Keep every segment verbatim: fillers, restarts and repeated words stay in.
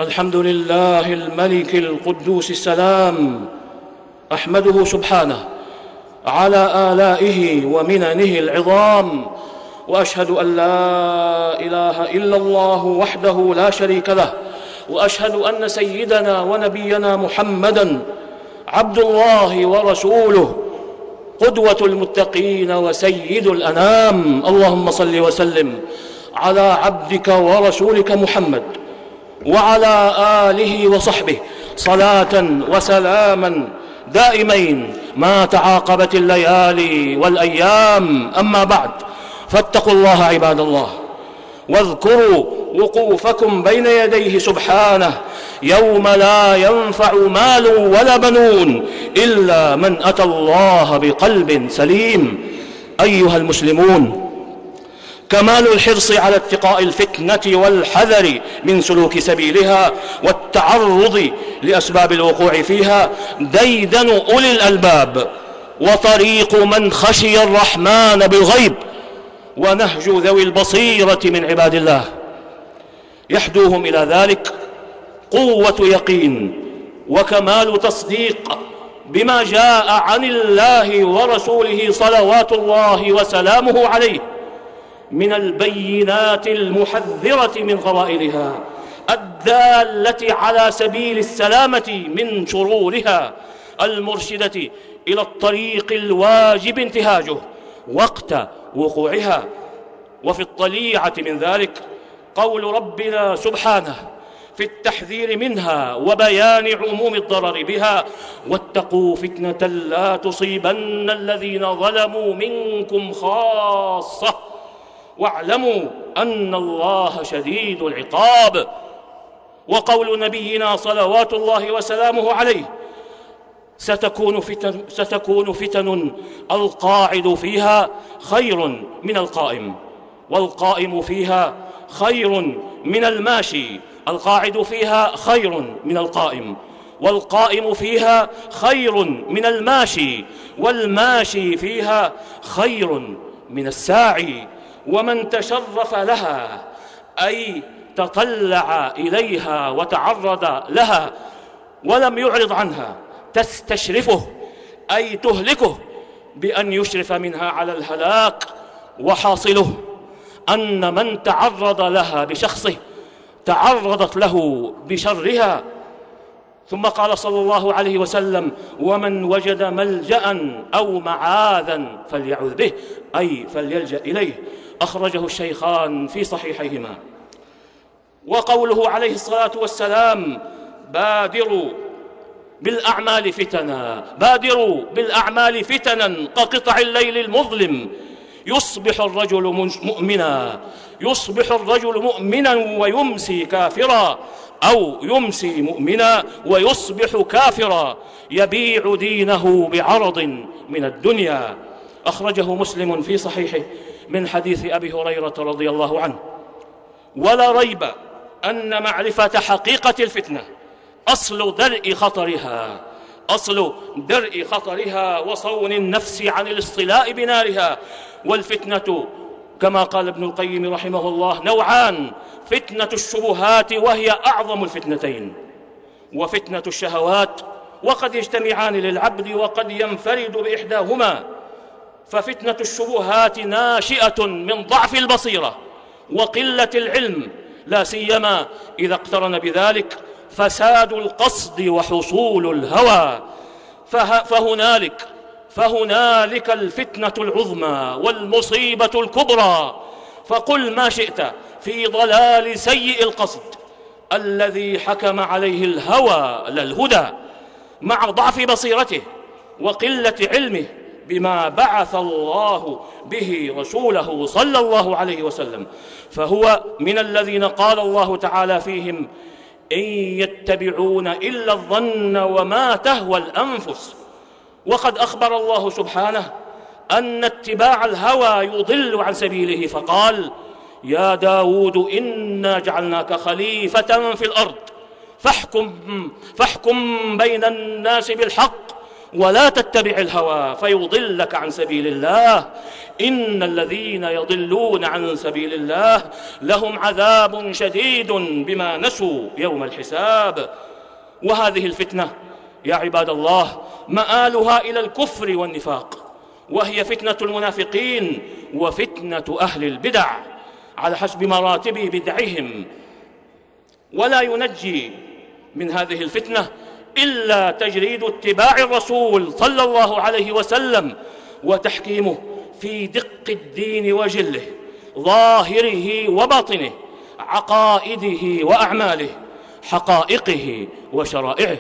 الحمد لله الملك القدوس السلام، أحمده سبحانه على آلائه ومننه العظام، وأشهد أن لا إله إلا الله وحده لا شريك له، وأشهد أن سيدنا ونبينا محمدًا عبد الله ورسوله، قدوة المتقين وسيد الأنام. اللهم صل وسلم على عبدك ورسولك محمد وعلى آله وصحبه صلاة وسلاما دائمين ما تعاقبت الليالي والأيام. أما بعد، فاتقوا الله عباد الله، واذكروا وقوفكم بين يديه سبحانه يوم لا ينفع مال ولا بنون إلا من أتى الله بقلب سليم. أيها المسلمون، كمال الحرص على اتقاء الفتنة والحذر من سلوك سبيلها والتعرض لأسباب الوقوع فيها ديدن أولي الألباب، وطريق من خشي الرحمن بالغيب، ونهج ذوي البصيرة من عباد الله. يحدوهم إلى ذلك قوة يقين وكمال تصديق بما جاء عن الله ورسوله صلوات الله وسلامه عليه من البينات المحذرة من غرائلها، الدالة على سبيل السلامة من شرورها، المرشدة إلى الطريق الواجب انتهاجه وقت وقوعها. وفي الطليعة من ذلك قول ربنا سبحانه في التحذير منها وبيان عموم الضرر بها: واتقوا فتنة لا تصيبن الذين ظلموا منكم خاصة واعلموا أن الله شديد العقاب. وقول نبينا صلوات الله وسلامه عليه: ستكون فتن, ستكون فتن القاعد فيها خير من القائم، والقائم فيها خير من الماشي، القاعد فيها خير من القائم، والقائم فيها خير من الماشي، والماشي فيها خير من الساعي. ومن تشرف لها أي تطلع إليها وتعرض لها ولم يعرض عنها تستشرفه أي تهلكه بأن يشرف منها على الهلاك. وحاصله أن من تعرض لها بشخصه تعرضت له بشرها. ثم قال صلى الله عليه وسلم: ومن وجد ملجأ أو معاذا فليعوذ به، أي فليلجأ إليه. أخرجه الشيخان في صحيحيهما. وقوله عليه الصلاة والسلام: بادروا بالأعمال فتنا، بادروا بالأعمال فتنا كقطع الليل المظلم، يصبح الرجل مؤمنا يصبح الرجل مؤمنا ويمسي كافرا، أو يمسي مؤمنا ويصبح كافرا، يبيع دينه بعرض من الدنيا. أخرجه مسلم في صحيحه من حديث أبي هريرة رضي الله عنه. ولا ريب أن معرفة حقيقة الفتنة أصل درء خطرها أصل درء خطرها وصون النفس عن الاصطلاء بنارها. والفتنة كما قال ابن القيم رحمه الله نوعان: فتنة الشبهات وهي أعظم الفتنتين، وفتنة الشهوات، وقد يجتمعان للعبد وقد ينفرد بإحداهما. ففتنة الشبهات ناشئة من ضعف البصيرة وقلة العلم، لا سيما إذا اقترن بذلك فساد القصد وحصول الهوى. فهنالك فهنالك الفتنة العظمى والمصيبة الكبرى. فقل ما شئت في ضلال سيء القصد الذي حكم عليه الهوى لا الهدى، مع ضعف بصيرته وقلة علمه بما بعث الله به رسوله صلى الله عليه وسلم. فهو من الذين قال الله تعالى فيهم: إن يتبعون إلا الظن وما تهوى الأنفس. وقد أخبر الله سبحانه أن اتباع الهوى يضل عن سبيله، فقال: يا داود إنا جعلناك خليفة في الأرض فاحكم, فاحكم بين الناس بالحق ولا تتبع الهوى فيضلك عن سبيل الله. إن الذين يضلون عن سبيل الله لهم عذاب شديد بما نسوا يوم الحساب. وهذه الفتنة يا عباد الله مآلها إلى الكفر والنفاق، وهي فتنة المنافقين وفتنة أهل البدع على حسب مراتب بدعهم. ولا ينجي من هذه الفتنة إلا تجريد اتباع الرسول صلى الله عليه وسلم وتحكيمه في دق الدين وجله، ظاهره وباطنه، عقائده وأعماله، حقائقه وشرائعه،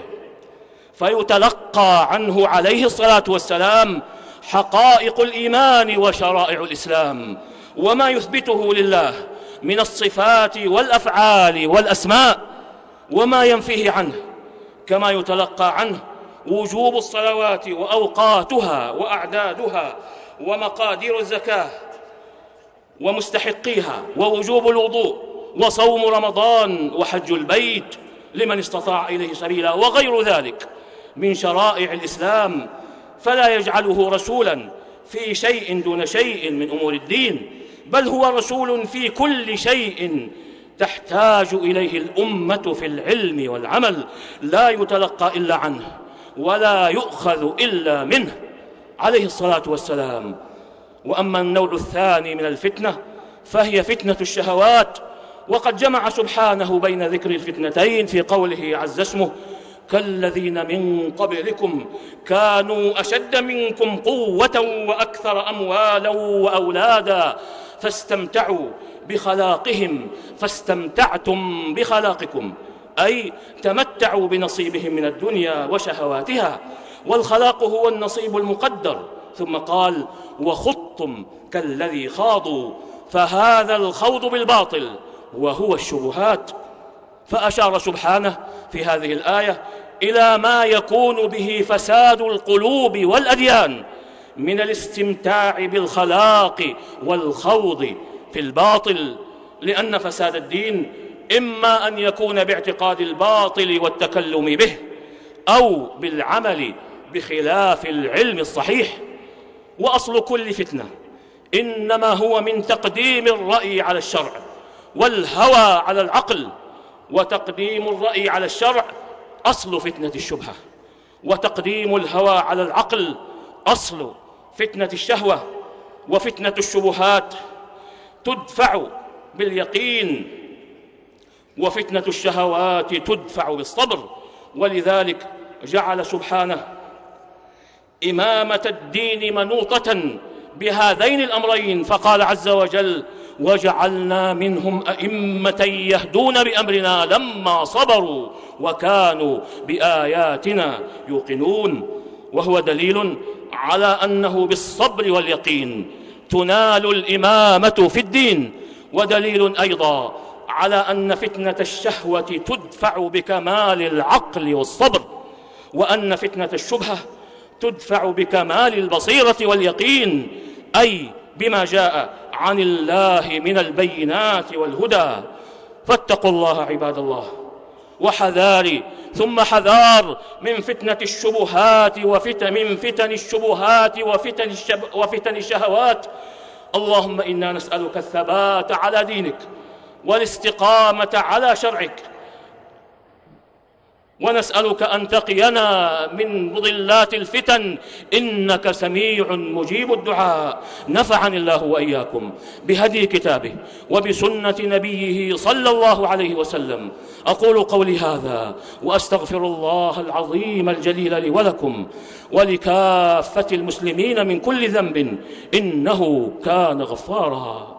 فيتلقى عنه عليه الصلاة والسلام حقائق الإيمان وشرائع الإسلام، وما يثبته لله من الصفات والأفعال والأسماء، وما ينفيه عنه، كما يتلقى عنه وجوب الصلوات وأوقاتها وأعدادها ومقادير الزكاة ومستحقيها ووجوب الوضوء وصوم رمضان وحج البيت لمن استطاع إليه سبيلا وغير ذلك من شرائع الإسلام. فلا يجعله رسولا في شيء دون شيء من أمور الدين، بل هو رسول في كل شيء تحتاج إليه الأمة في العلم والعمل، لا يتلقى إلا عنه ولا يؤخذ إلا منه عليه الصلاة والسلام. وأما النوع الثاني من الفتنة فهي فتنة الشهوات، وقد جمع سبحانه بين ذكر الفتنتين في قوله عز اسمه: كالذين من قبلكم كانوا أشد منكم قوة وأكثر أموالا وأولادا فاستمتعوا بخلاقهم فاستمتعتم بخلاقكم، أي تمتعوا بنصيبهم من الدنيا وشهواتها، والخلاق هو النصيب المقدر. ثم قال: وخضتم كالذي خاضوا، فهذا الخوض بالباطل وهو الشبهات. فأشار سبحانه في هذه الآية إلى ما يكون به فساد القلوب والأديان من الاستمتاع بالخلاق والخوض في الباطل، لأن فساد الدين إما أن يكون باعتقاد الباطل والتكلم به، أو بالعمل بخلاف العلم الصحيح. وأصل كل فتنة إنما هو من تقديم الرأي على الشرع والهوى على العقل، وتقديم الرأي على الشرع أصل فتنة الشبهة، وتقديم الهوى على العقل أصل فتنة الشهوة. وفتنة الشبهات تدفع باليقين، وفتنة الشهوات تدفع بالصبر. ولذلك جعل سبحانه إمامة الدين منوطة بهذين الأمرين، فقال عز وجل: وجعلنا منهم أئمة يهدون بأمرنا لما صبروا وكانوا بآياتنا يوقنون. وهو دليل على أنه بالصبر واليقين تنال الإمامة في الدين، ودليل أيضا على أن فتنة الشهوة تدفع بكمال العقل والصبر، وأن فتنة الشبهة تدفع بكمال البصيرة واليقين، أي بما جاء عن الله من البينات والهدى. فاتقوا الله عباد الله، وحذار ثم حذار من فتنة الشبهات وفتن من فتن الشبهات وفتن, الشب وفتن الشهوات. اللهم إنا نسألك الثبات على دينك والاستقامة على شرعك، ونسألك أن تقينا من مضلات الفتن، إنك سميع مجيب الدعاء. نفعني الله وإياكم بهدي كتابه وبسنة نبيه صلى الله عليه وسلم. أقول قولي هذا وأستغفر الله العظيم الجليل لي ولكم ولكافة المسلمين من كل ذنب، إنه كان غفارا.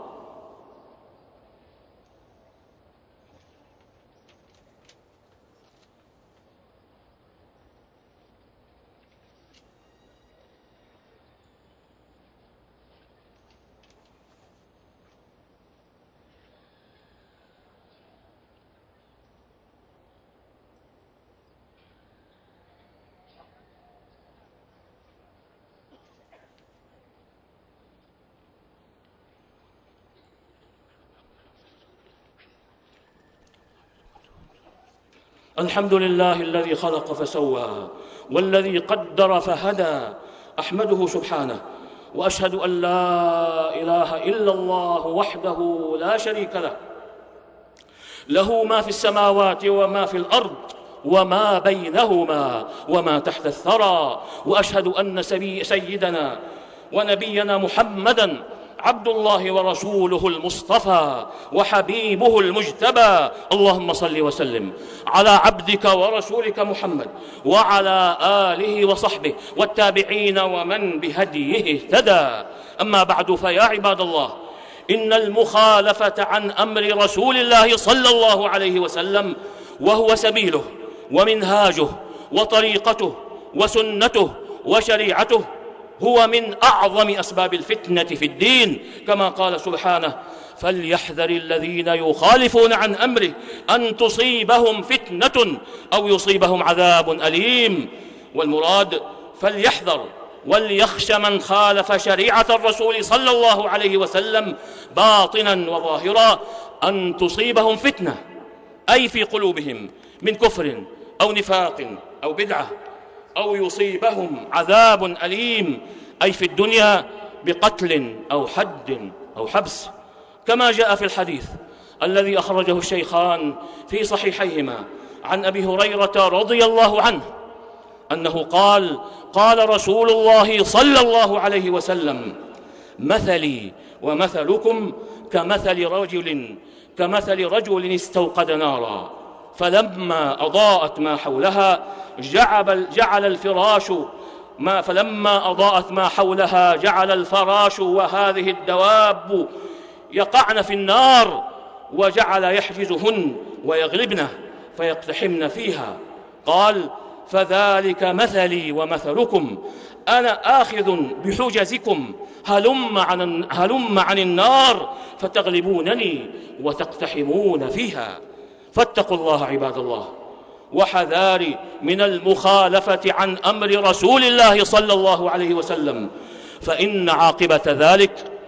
الحمد لله الذي خلق فسوى والذي قدر فهدى، أحمده سبحانه وأشهد أن لا إله إلا الله وحده لا شريك له، له ما في السماوات وما في الأرض وما بينهما وما تحت الثرى، وأشهد أن سيدنا ونبينا محمدًا عبد الله ورسوله المصطفى وحبيبه المجتبى. اللهم صل وسلم على عبدك ورسولك محمد وعلى آله وصحبه والتابعين ومن بهديه اهتدى. أما بعد، فيا عباد الله، إن المخالفة عن أمر رسول الله صلى الله عليه وسلم وهو سبيله ومنهاجه وطريقته وسنته وشريعته هو من أعظم أسباب الفتنة في الدين، كما قال سبحانه: فليحذر الذين يخالفون عن أمره أن تصيبهم فتنة أو يصيبهم عذاب أليم. والمراد فليحذر وليخش من خالف شريعة الرسول صلى الله عليه وسلم باطنا وظاهرا أن تصيبهم فتنة، أي في قلوبهم من كفر أو نفاق أو بدعة، أو يصيبهم عذاب أليم، أي في الدنيا بقتل أو حد أو حبس، كما جاء في الحديث الذي أخرجه الشيخان في صحيحيهما عن أبي هريرة رضي الله عنه أنه قال: قال رسول الله صلى الله عليه وسلم: مثلي ومثلكم كمثل رجل كمثل رجل استوقد نارا فلما أضاءت ما حولها جعل, جعل الفراش ما فلما أضاءت ما حولها جعل الفراش وهذه الدواب يقعن في النار، وجعل يحجزهن ويغلبنه فيقتحمن فيها. قال: فذلك مثلي ومثلكم، أنا آخذ بحجزكم، هلم عن, هلم عن النار فتغلبونني وتقتحمون فيها. فاتقوا الله عباد الله، وحذاري من المخالفة عن أمر رسول الله صلى الله عليه وسلم، فإن عاقبة ذلك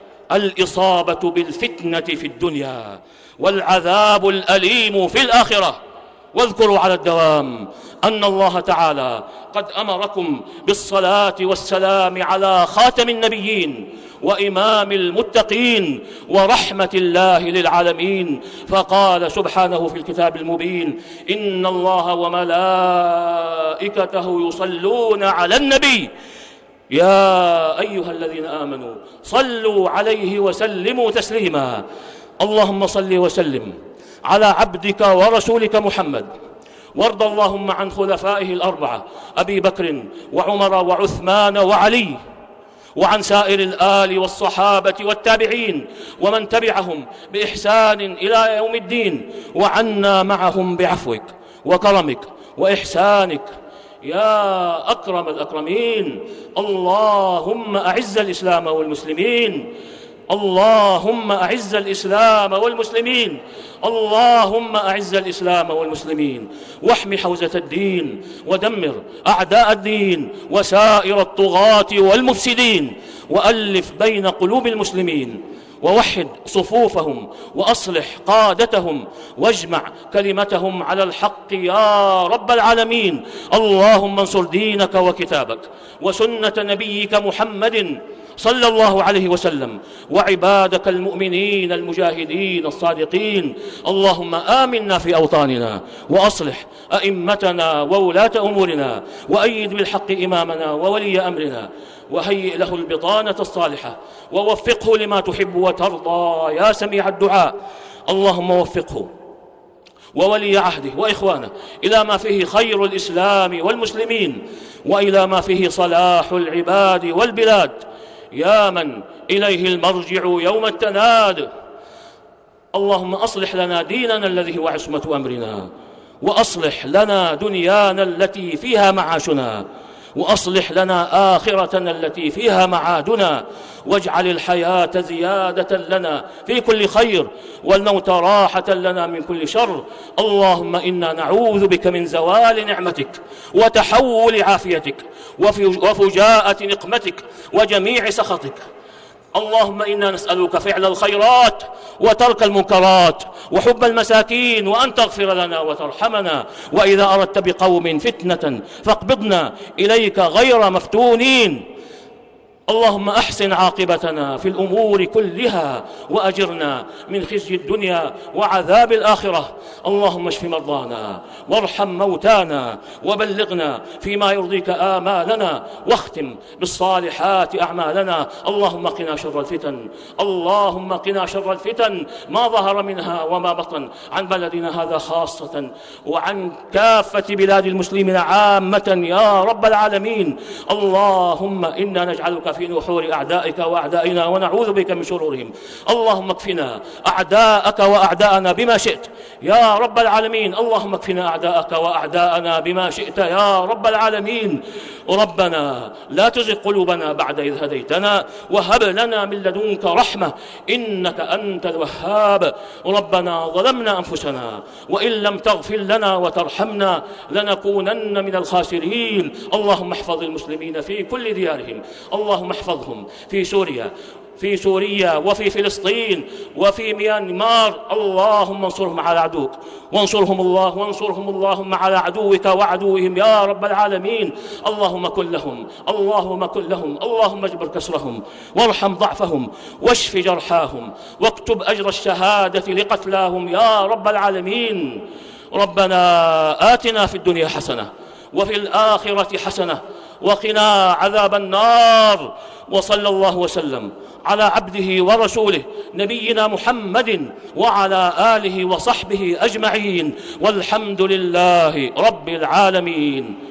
الإصابة بالفتنة في الدنيا والعذاب الأليم في الآخرة. واذكروا على الدوام أن الله تعالى قد أمركم بالصلاة والسلام على خاتم النبيين وإمام المتقين ورحمة الله للعالمين، فقال سبحانه في الكتاب المبين: إن الله وملائكته يصلون على النبي يا أيها الذين آمنوا صلوا عليه وسلموا تسليما. اللهم صل وسلم على عبدك ورسولك محمد، وارض اللهم عن خلفائه الأربعة أبي بكر وعمر وعثمان وعلي، وعن سائر الآل والصحابة والتابعين ومن تبعهم بإحسان إلى يوم الدين، وعنا معهم بعفوك وكرمك وإحسانك يا أكرم الأكرمين. اللهم أعز الإسلام والمسلمين، اللهم أعز الإسلام والمسلمين، اللهم أعز الإسلام والمسلمين، واحم حوزة الدين، ودمر أعداء الدين وسائر الطغاة والمفسدين، وألف بين قلوب المسلمين، ووحد صفوفهم، وأصلح قادتهم، واجمع كلمتهم على الحق يا رب العالمين. اللهم انصر دينك وكتابك وسنة نبيك محمد صلى الله عليه وسلم وعبادك المؤمنين المجاهدين الصادقين. اللهم آمنا في أوطاننا، وأصلح أئمتنا وولاة أمورنا، وأيد بالحق إمامنا وولي أمرنا، وهيئ له البطانة الصالحة، ووفقه لما تحب وترضى يا سميع الدعاء. اللهم وفقه وولي عهده وإخوانه إلى ما فيه خير الإسلام والمسلمين، وإلى ما فيه صلاح العباد والبلاد، يا من إليه المرجع يوم التناد. اللهم أصلح لنا ديننا الذي هو عصمة أمرنا، وأصلح لنا دنيانا التي فيها معاشنا، وأصلح لنا آخرتنا التي فيها معادنا، واجعل الحياة زيادة لنا في كل خير، والموت راحة لنا من كل شر. اللهم إنا نعوذ بك من زوال نعمتك وتحول عافيتك وفجاءة نقمتك وجميع سخطك. اللهم إنا نسألك فعل الخيرات وترك المنكرات وحب المساكين، وأن تغفر لنا وترحمنا، وإذا أردت بقوم فتنة فاقبضنا إليك غير مفتونين. اللهم أحسن عاقبتنا في الأمور كلها وأجرنا من خزي الدنيا وعذاب الآخرة. اللهم اشف مرضانا وارحم موتانا وبلغنا فيما يرضيك آمالنا، واختم بالصالحات أعمالنا. اللهم قنا شر الفتن، اللهم قنا شر الفتن ما ظهر منها وما بطن، عن بلدنا هذا خاصة وعن كافة بلاد المسلمين عامة يا رب العالمين. اللهم إنا نجعلك في نحور أعدائك وأعدائنا ونعوذ بك من شرورهم. اللهم اكفنا أعداءك وأعداءنا بما شئت يا رب العالمين. اللهم اكفنا أعداءك وأعداءنا بما شئت يا رب العالمين. ربنا لا تزغ قلوبنا بعد إذ هديتنا وهب لنا من لدنك رحمة إنك أنت الوهاب. ربنا ظلمنا أنفسنا وإن لم تغفر لنا وترحمنا لنكونن من الخاسرين. اللهم احفظ المسلمين في كل ديارهم، اللهم احفظهم في سوريا في سوريا وفي فلسطين وفي ميانمار. اللهم انصرهم على عدوك وانصرهم الله وانصرهم اللهم على عدوك وعدوهم يا رب العالمين. اللهم كن لهم اللهم كن لهم اللهم اجبر كسرهم وارحم ضعفهم واشف جرحاهم واكتب أجر الشهادة لقتلاهم يا رب العالمين. ربنا آتنا في الدنيا حسنة وفي الآخرة حسنة وقنا عذاب النار. وصلى الله وسلم على عبده ورسوله نبينا محمد وعلى آله وصحبه أجمعين، والحمد لله رب العالمين.